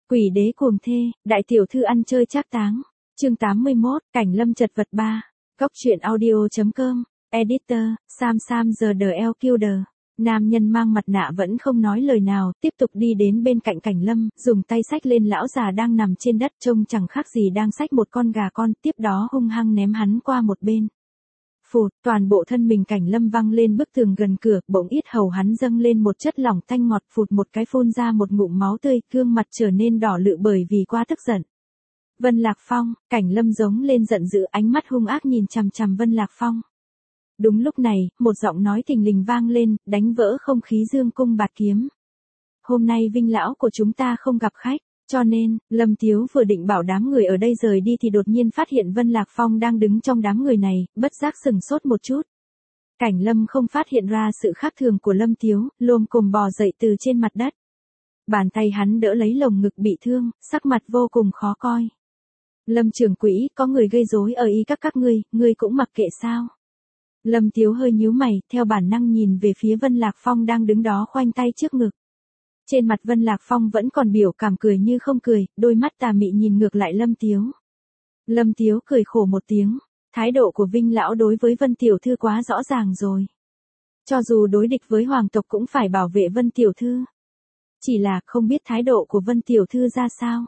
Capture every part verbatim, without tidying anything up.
Quỷ đế cuồng thê, đại tiểu thư ăn chơi trác táng. Chương tám mươi mốt, Cảnh Lâm chật vật ba. Góc truyện audio chấm com. Editor, Sam Sam giờ đờ eo Killer. Nam nhân mang mặt nạ vẫn không nói lời nào, tiếp tục đi đến bên cạnh Cảnh Lâm, dùng tay xách lên lão già đang nằm trên đất trông chẳng khác gì đang xách một con gà con, tiếp đó hung hăng ném hắn qua một bên. Phụt, toàn bộ thân mình Cảnh Lâm văng lên bức tường gần cửa, bỗng yết hầu hắn dâng lên một chất lỏng tanh ngọt, phụt một cái phun ra một ngụm máu tươi, gương mặt trở nên đỏ lự bởi vì quá tức giận. Vân Lạc Phong, Cảnh Lâm giống lên giận dữ, ánh mắt hung ác nhìn chằm chằm Vân Lạc Phong. Đúng lúc này, một giọng nói thình lình vang lên, đánh vỡ không khí dương cung bạt kiếm. Hôm nay Vinh lão của chúng ta không gặp khách, cho nên, Lâm Tiếu vừa định bảo đám người ở đây rời đi thì đột nhiên phát hiện Vân Lạc Phong đang đứng trong đám người này, bất giác sừng sốt một chút. Cảnh Lâm không phát hiện ra sự khác thường của Lâm Tiếu, lồm cồm bò dậy từ trên mặt đất. Bàn tay hắn đỡ lấy lồng ngực bị thương, sắc mặt vô cùng khó coi. Lâm trưởng quỹ, có người gây rối ở y các các ngươi, ngươi cũng mặc kệ sao? Lâm Tiếu hơi nhíu mày, theo bản năng nhìn về phía Vân Lạc Phong đang đứng đó khoanh tay trước ngực. Trên mặt Vân Lạc Phong vẫn còn biểu cảm cười như không cười, đôi mắt tà mị nhìn ngược lại Lâm Tiếu. Lâm Tiếu cười khổ một tiếng, thái độ của Vinh lão đối với Vân tiểu thư quá rõ ràng rồi. Cho dù đối địch với hoàng tộc cũng phải bảo vệ Vân tiểu thư. Chỉ là không biết thái độ của Vân tiểu thư ra sao.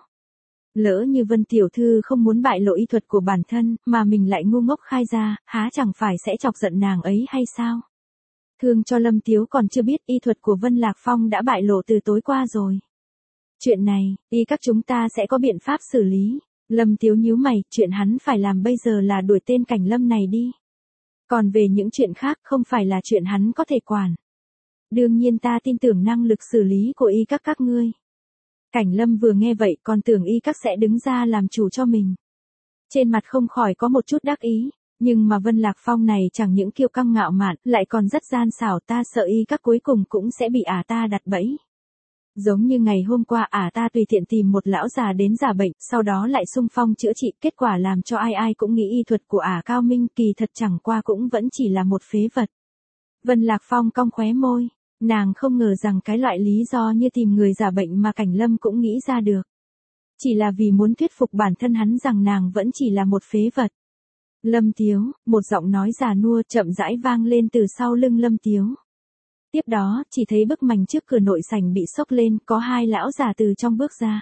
Lỡ như Vân tiểu thư không muốn bại lộ y thuật của bản thân, mà mình lại ngu ngốc khai ra, há chẳng phải sẽ chọc giận nàng ấy hay sao? Thương cho Lâm Tiếu còn chưa biết y thuật của Vân Lạc Phong đã bại lộ từ tối qua rồi. Chuyện này, y các chúng ta sẽ có biện pháp xử lý. Lâm Tiếu nhíu mày, chuyện hắn phải làm bây giờ là đuổi tên Cảnh Lâm này đi. Còn về những chuyện khác không phải là chuyện hắn có thể quản. Đương nhiên ta tin tưởng năng lực xử lý của y các các ngươi. Cảnh Lâm vừa nghe vậy còn tưởng y các sẽ đứng ra làm chủ cho mình. Trên mặt không khỏi có một chút đắc ý, nhưng mà Vân Lạc Phong này chẳng những kiêu căng ngạo mạn, lại còn rất gian xảo, ta sợ y các cuối cùng cũng sẽ bị ả ta đặt bẫy. Giống như ngày hôm qua ả ta tùy tiện tìm một lão già đến giả bệnh, sau đó lại xung phong chữa trị, kết quả làm cho ai ai cũng nghĩ y thuật của ả cao minh, kỳ thật chẳng qua cũng vẫn chỉ là một phế vật. Vân Lạc Phong cong khóe môi. Nàng không ngờ rằng cái loại lý do như tìm người giả bệnh mà Cảnh Lâm cũng nghĩ ra được. Chỉ là vì muốn thuyết phục bản thân hắn rằng nàng vẫn chỉ là một phế vật. Lâm Tiếu, một giọng nói già nua chậm rãi vang lên từ sau lưng Lâm Tiếu. Tiếp đó, chỉ thấy bức mành trước cửa nội sảnh bị xốc lên, có hai lão già từ trong bước ra.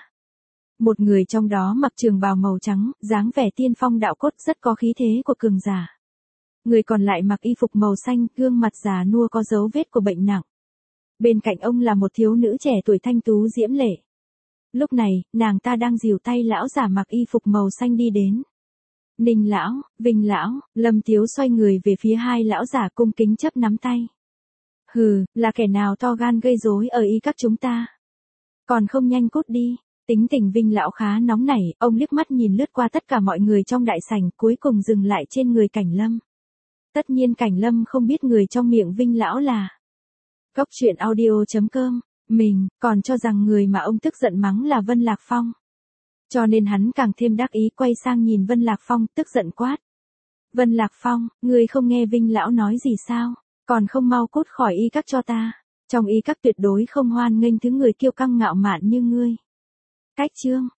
Một người trong đó mặc trường bào màu trắng, dáng vẻ tiên phong đạo cốt rất có khí thế của cường giả. Người còn lại mặc y phục màu xanh, gương mặt già nua có dấu vết của bệnh nặng. Bên cạnh ông là một thiếu nữ trẻ tuổi thanh tú diễm lệ. Lúc này, nàng ta đang dìu tay lão giả mặc y phục màu xanh đi đến. Ninh lão, Vinh lão, Lâm Tiếu xoay người về phía hai lão giả cung kính chấp nắm tay. Hừ, là kẻ nào to gan gây rối ở y các chúng ta? Còn không nhanh cút đi. Tính tình Vinh lão khá nóng nảy, ông liếc mắt nhìn lướt qua tất cả mọi người trong đại sảnh, cuối cùng dừng lại trên người Cảnh Lâm. Tất nhiên Cảnh Lâm không biết người trong miệng Vinh lão là Góc truyện audio chấm com, mình còn cho rằng người mà ông tức giận mắng là Vân Lạc Phong. Cho nên hắn càng thêm đắc ý quay sang nhìn Vân Lạc Phong tức giận quát. Vân Lạc Phong, ngươi không nghe Vinh lão nói gì sao, còn không mau cút khỏi y các cho ta. Trong y các tuyệt đối không hoan nghênh thứ người kiêu căng ngạo mạn như ngươi. Cách chương.